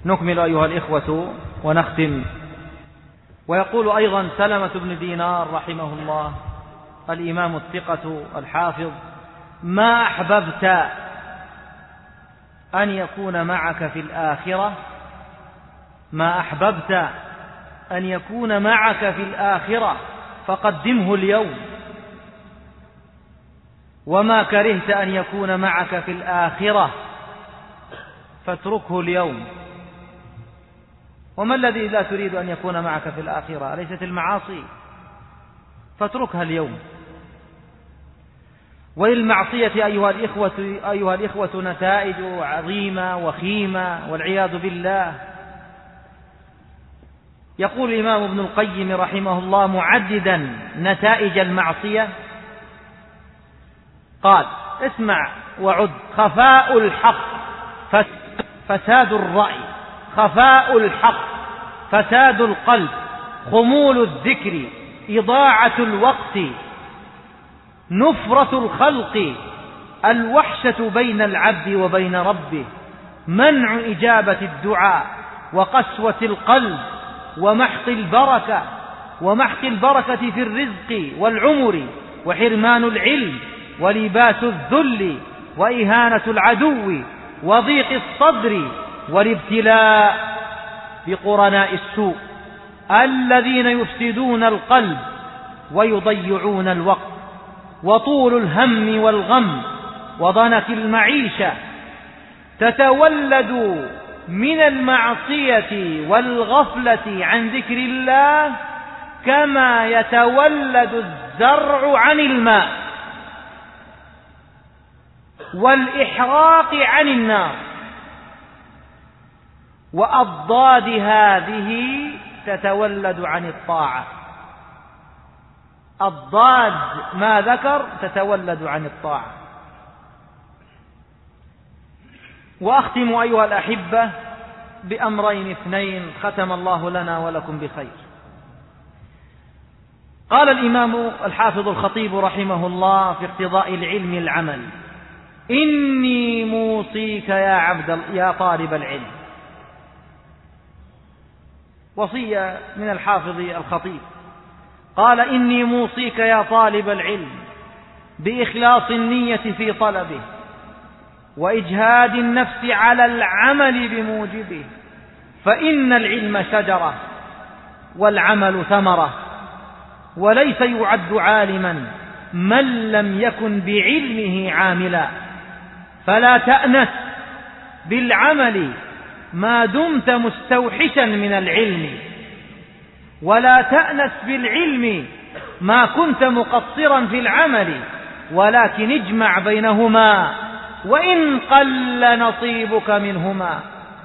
نكمل أيها الإخوة ونختم. ويقول أيضا سلمة بن دينار رحمه الله الإمام الثقة الحافظ: ما أحببت أن يكون معك في الآخرة، ما أحببت أن يكون معك في الآخرة فقدمه اليوم، وما كرهت أن يكون معك في الآخرة فاتركه اليوم. وما الذي لا تريد أن يكون معك في الآخرة؟ أليست المعاصي؟ فاتركها اليوم. وللمعصية أيها الإخوة نتائج عظيمة وخيمة والعياذ بالله. يقول الإمام ابن القيم رحمه الله معددا نتائج المعصية، قال: اسمع وعد: خفاء الحق فساد الرأي، خفاء الحق فساد القلب، خمول الذكر، إضاعة الوقت، نفرة الخلق، الوحشة بين العبد وبين ربه، منع إجابة الدعاء، وقسوة القلب، ومحق البركة في الرزق والعمر، وحرمان العلم، ولباس الذل، وإهانة العدو، وضيق الصدر، والابتلاء بقرناء السوء الذين يفسدون القلب ويضيعون الوقت، وطول الهم والغم، وضنك المعيشة. تتولد من المعصية والغفلة عن ذكر الله كما يتولد الزرع عن الماء والإحراق عن النار. وأضداد هذه تتولد عن الطاعة. الضاد ما ذكر تتولد عن الطاعة. وأختم أيها الأحبة بأمرين اثنين ختم الله لنا ولكم بخير. قال الإمام الحافظ الخطيب رحمه الله في اقتضاء العلم العمل: إني موصيك يا طالب العلم. وصية من الحافظ الخطيب، قال: إني موصيك يا طالب العلم بإخلاص النية في طلبه، وإجهاد النفس على العمل بموجبه، فإن العلم شجرة والعمل ثمرة، وليس يعد عالما من لم يكن بعلمه عاملا. فلا تأنس بالعمل ما دمت مستوحشا من العلم، ولا تأنس بالعلم ما كنت مقصرا في العمل، ولكن اجمع بينهما وإن قل نصيبك منهما.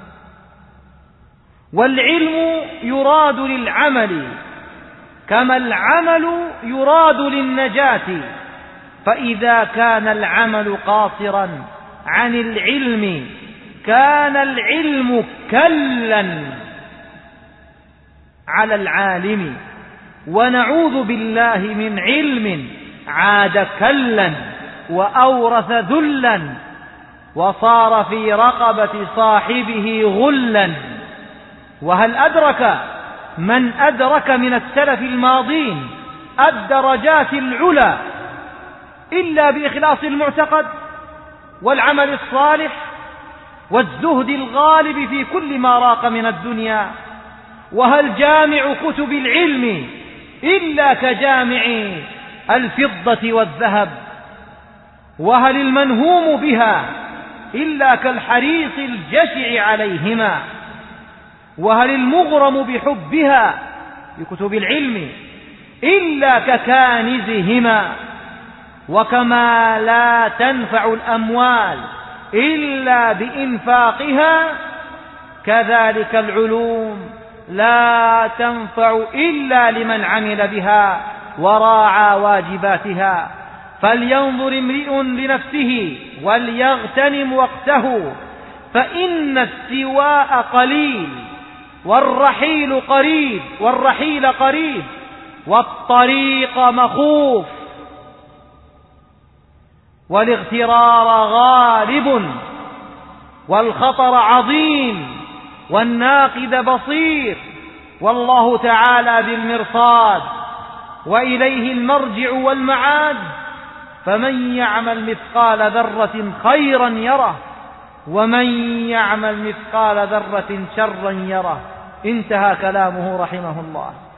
والعلم يراد للعمل كما العمل يراد للنجاة، فإذا كان العمل قاصرا عن العلم كان العلم كلا على العالم. ونعوذ بالله من علم عاد كلا وأورث ذلا، وصار في رقبة صاحبه غلا. وهل أدرك من أدرك من السلف الماضين الدرجات العلى إلا بإخلاص المعتقد والعمل الصالح والزهد الغالب في كل ما راق من الدنيا؟ وهل جامع كتب العلم إلا كجامع الفضة والذهب؟ وهل المنهوم بها إلا كالحريص الجشع عليهما؟ وهل المغرم بحبها بكتب العلم إلا ككانزهما؟ وكما لا تنفع الأموال إلا بإنفاقها، كذلك العلوم لا تنفع إلا لمن عمل بها وراعى واجباتها. فلينظر امرئ لنفسه وليغتنم وقته، فإن السواء قليل والرحيل قريب والطريق مخوف، والاغترار غالب والخطر عظيم، والناقد بصير، والله تعالى بالمرصاد، وإليه المرجع والمعاد. فمن يعمل مثقال ذرة خيرا يره، ومن يعمل مثقال ذرة شرا يره. انتهى كلامه رحمه الله.